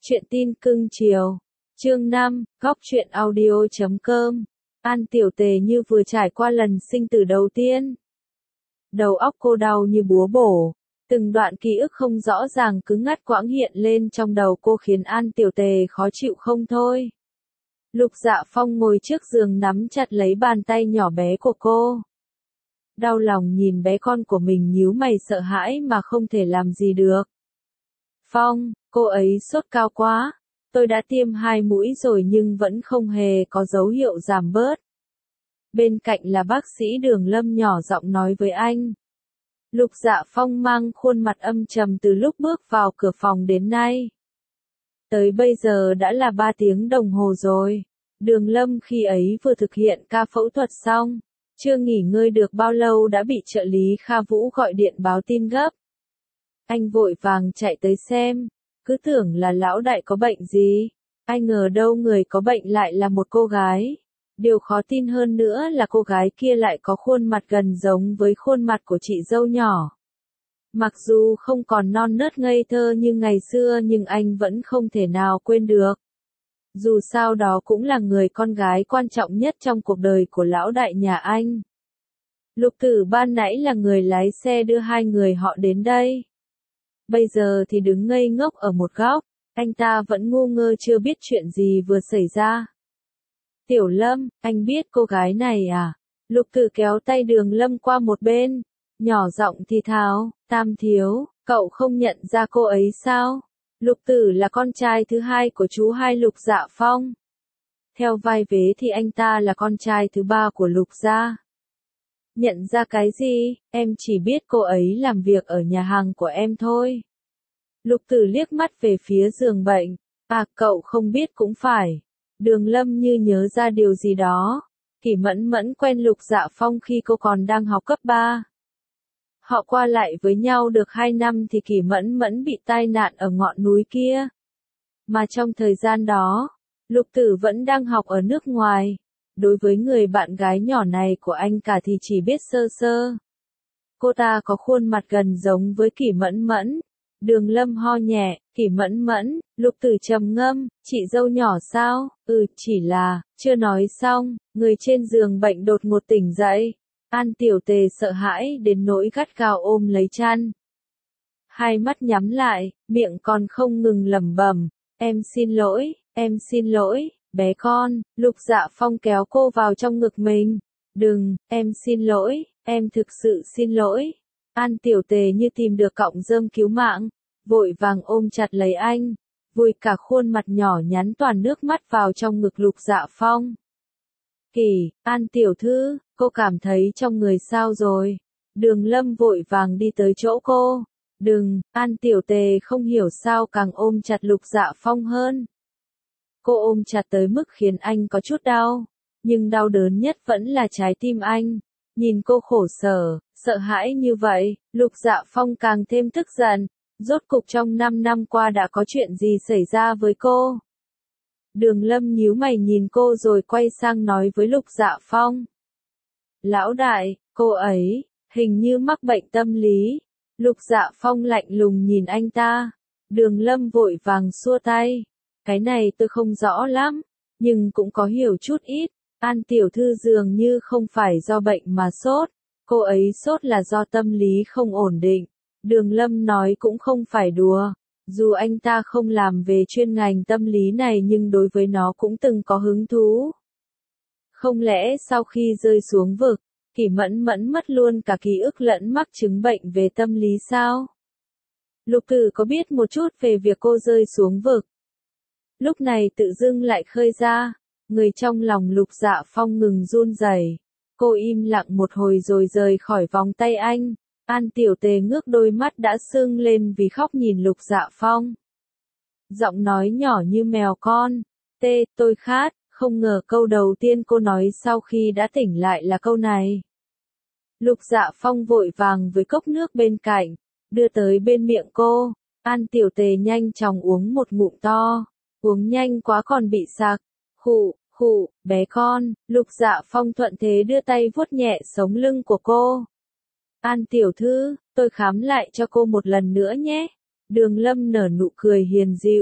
Chuyện tin cưng chiều. Chương 5, góc truyện audio.com. An Tiểu Tề như vừa trải qua lần sinh tử đầu tiên. Đầu óc cô đau như búa bổ. Từng đoạn ký ức không rõ ràng cứ ngắt quãng hiện lên trong đầu cô khiến An Tiểu Tề khó chịu không thôi. Lục Dạ Phong ngồi trước giường nắm chặt lấy bàn tay nhỏ bé của cô. Đau lòng nhìn bé con của mình nhíu mày sợ hãi mà không thể làm gì được. Phong, cô ấy sốt cao quá. Tôi đã tiêm 2 mũi rồi nhưng vẫn không hề có dấu hiệu giảm bớt. Bên cạnh là bác sĩ Đường Lâm nhỏ giọng nói với anh. Lục Dạ Phong mang khuôn mặt âm trầm từ lúc bước vào cửa phòng đến nay. Tới bây giờ đã là 3 tiếng đồng hồ rồi. Đường Lâm khi ấy vừa thực hiện ca phẫu thuật xong. Chưa nghỉ ngơi được bao lâu đã bị trợ lý Kha Vũ gọi điện báo tin gấp. Anh vội vàng chạy tới xem, cứ tưởng là lão đại có bệnh gì. Ai ngờ đâu người có bệnh lại là một cô gái. Điều khó tin hơn nữa là cô gái kia lại có khuôn mặt gần giống với khuôn mặt của chị dâu nhỏ. Mặc dù không còn non nớt ngây thơ như ngày xưa nhưng anh vẫn không thể nào quên được. Dù sao đó cũng là người con gái quan trọng nhất trong cuộc đời của lão đại nhà anh. Lục Tử ban nãy là người lái xe đưa hai người họ đến đây. Bây giờ thì đứng ngây ngốc ở một góc, anh ta vẫn ngu ngơ chưa biết chuyện gì vừa xảy ra. Tiểu Lâm, anh biết cô gái này à? Lục Tử kéo tay Đường Lâm qua một bên, nhỏ giọng thì thào, Tam thiếu, cậu không nhận ra cô ấy sao? Lục Tử là con trai thứ hai của chú hai Lục Dạ Phong. Theo vai vế thì anh ta là con trai thứ ba của Lục gia. Nhận ra cái gì, em chỉ biết cô ấy làm việc ở nhà hàng của em thôi. Lục Tử liếc mắt về phía giường bệnh. À, cậu không biết cũng phải. Đường Lâm như nhớ ra điều gì đó. Kỷ Mẫn Mẫn quen Lục Dạ Phong khi cô còn đang học cấp 3. Họ qua lại với nhau được 2 năm thì Kỷ Mẫn Mẫn bị tai nạn ở ngọn núi kia. Mà trong thời gian đó, Lục Tử vẫn đang học ở nước ngoài. Đối với người bạn gái nhỏ này của anh cả thì chỉ biết sơ sơ. Cô ta có khuôn mặt gần giống với Kỷ Mẫn Mẫn. Đường Lâm ho nhẹ, Kỷ Mẫn Mẫn, Lục Tử trầm ngâm, chị dâu nhỏ sao? Chỉ là, chưa nói xong, người trên giường bệnh đột ngột tỉnh dậy. An Tiểu Tề sợ hãi đến nỗi gắt gao ôm lấy chăn. Hai mắt nhắm lại, miệng còn không ngừng lẩm bẩm, em xin lỗi, bé con. Lục Dạ Phong kéo cô vào trong ngực mình. Đừng, em xin lỗi, em thực sự xin lỗi. An Tiểu Tề như tìm được cọng rơm cứu mạng, vội vàng ôm chặt lấy anh, vùi cả khuôn mặt nhỏ nhắn toàn nước mắt vào trong ngực Lục Dạ Phong. An tiểu thư, cô cảm thấy trong người sao rồi? Đường Lâm vội vàng đi tới chỗ cô. Đừng, An Tiểu Tề không hiểu sao càng ôm chặt Lục Dạ Phong hơn. Cô ôm chặt tới mức khiến anh có chút đau, nhưng đau đớn nhất vẫn là trái tim anh. Nhìn cô khổ sở, sợ hãi như vậy, Lục Dạ Phong càng thêm tức giận. Rốt cục trong 5 năm qua đã có chuyện gì xảy ra với cô? Đường Lâm nhíu mày nhìn cô rồi quay sang nói với Lục Dạ Phong. Lão đại, cô ấy, hình như mắc bệnh tâm lý. Lục Dạ Phong lạnh lùng nhìn anh ta. Đường Lâm vội vàng xua tay. Cái này tôi không rõ lắm, nhưng cũng có hiểu chút ít. An tiểu thư dường như không phải do bệnh mà sốt. Cô ấy sốt là do tâm lý không ổn định. Đường Lâm nói cũng không phải đùa. Dù anh ta không làm về chuyên ngành tâm lý này nhưng đối với nó cũng từng có hứng thú. Không lẽ sau khi rơi xuống vực, Kỷ Mẫn Mẫn mất luôn cả ký ức lẫn mắc chứng bệnh về tâm lý sao? Lục Tử có biết một chút về việc cô rơi xuống vực. Lúc này tự dưng lại khơi ra, người trong lòng Lục Dạ Phong ngừng run rẩy. Cô im lặng một hồi rồi rời khỏi vòng tay anh. An Tiểu Tề ngước đôi mắt đã sưng lên vì khóc nhìn Lục Dạ Phong. Giọng nói nhỏ như mèo con. Tôi khát. Không ngờ câu đầu tiên cô nói sau khi đã tỉnh lại là câu này. Lục Dạ Phong vội vàng với cốc nước bên cạnh, đưa tới bên miệng cô. An Tiểu Tề nhanh chóng uống một ngụm to. Uống nhanh quá còn bị sặc. Khụ, bé con. Lục Dạ Phong thuận thế đưa tay vuốt nhẹ sống lưng của cô. An tiểu thư, tôi khám lại cho cô một lần nữa nhé. Đường Lâm nở nụ cười hiền dịu.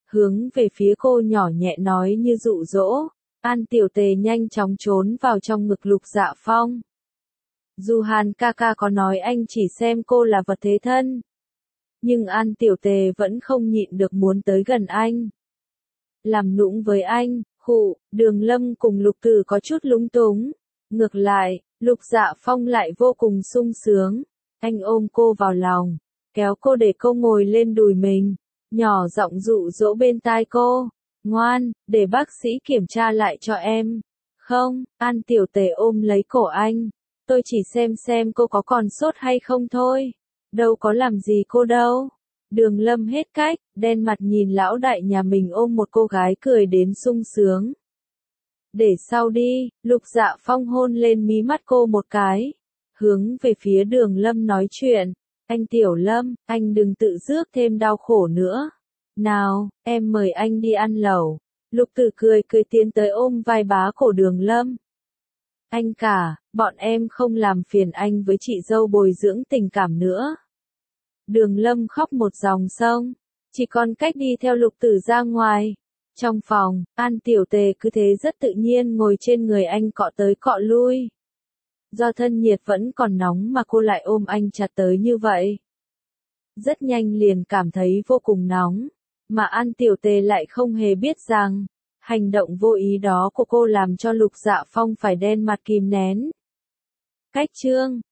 hướng về phía cô nhỏ nhẹ nói như dụ dỗ. An Tiểu Tề nhanh chóng trốn vào trong ngực Lục Dạ Phong. Dù Hàn ca ca có nói anh chỉ xem cô là vật thế thân, nhưng An Tiểu Tề vẫn không nhịn được muốn tới gần anh. Làm nũng với anh, Đường Lâm cùng Lục Tử có chút lúng túng. Ngược lại, Lục Dạ Phong lại vô cùng sung sướng. Anh ôm cô vào lòng, kéo cô để cô ngồi lên đùi mình, nhỏ giọng dụ dỗ bên tai cô. Ngoan, để bác sĩ kiểm tra lại cho em. Không, An Tiểu Tề ôm lấy cổ anh. Tôi chỉ xem cô có còn sốt hay không thôi. Đâu có làm gì cô đâu. Đường Lâm hết cách, đen mặt nhìn lão đại nhà mình ôm một cô gái cười đến sung sướng. Để sau đi, Lục Dạ Phong hôn lên mí mắt cô một cái. Hướng về phía Đường Lâm nói chuyện. Anh Tiểu Lâm, anh đừng tự rước thêm đau khổ nữa. Nào, em mời anh đi ăn lẩu. Lục Tử cười tiến tới ôm vai bá cổ Đường Lâm. Anh cả, bọn em không làm phiền anh với chị dâu bồi dưỡng tình cảm nữa. Đường Lâm khóc một dòng sông, chỉ còn cách đi theo Lục Tử ra ngoài. Trong phòng, An Tiểu Tề cứ thế rất tự nhiên ngồi trên người anh cọ tới cọ lui. Do thân nhiệt vẫn còn nóng mà cô lại ôm anh chặt tới như vậy. Rất nhanh liền cảm thấy vô cùng nóng, mà An Tiểu Tề lại không hề biết rằng, hành động vô ý đó của cô làm cho Lục Dạ Phong phải đen mặt kìm nén. Cách chương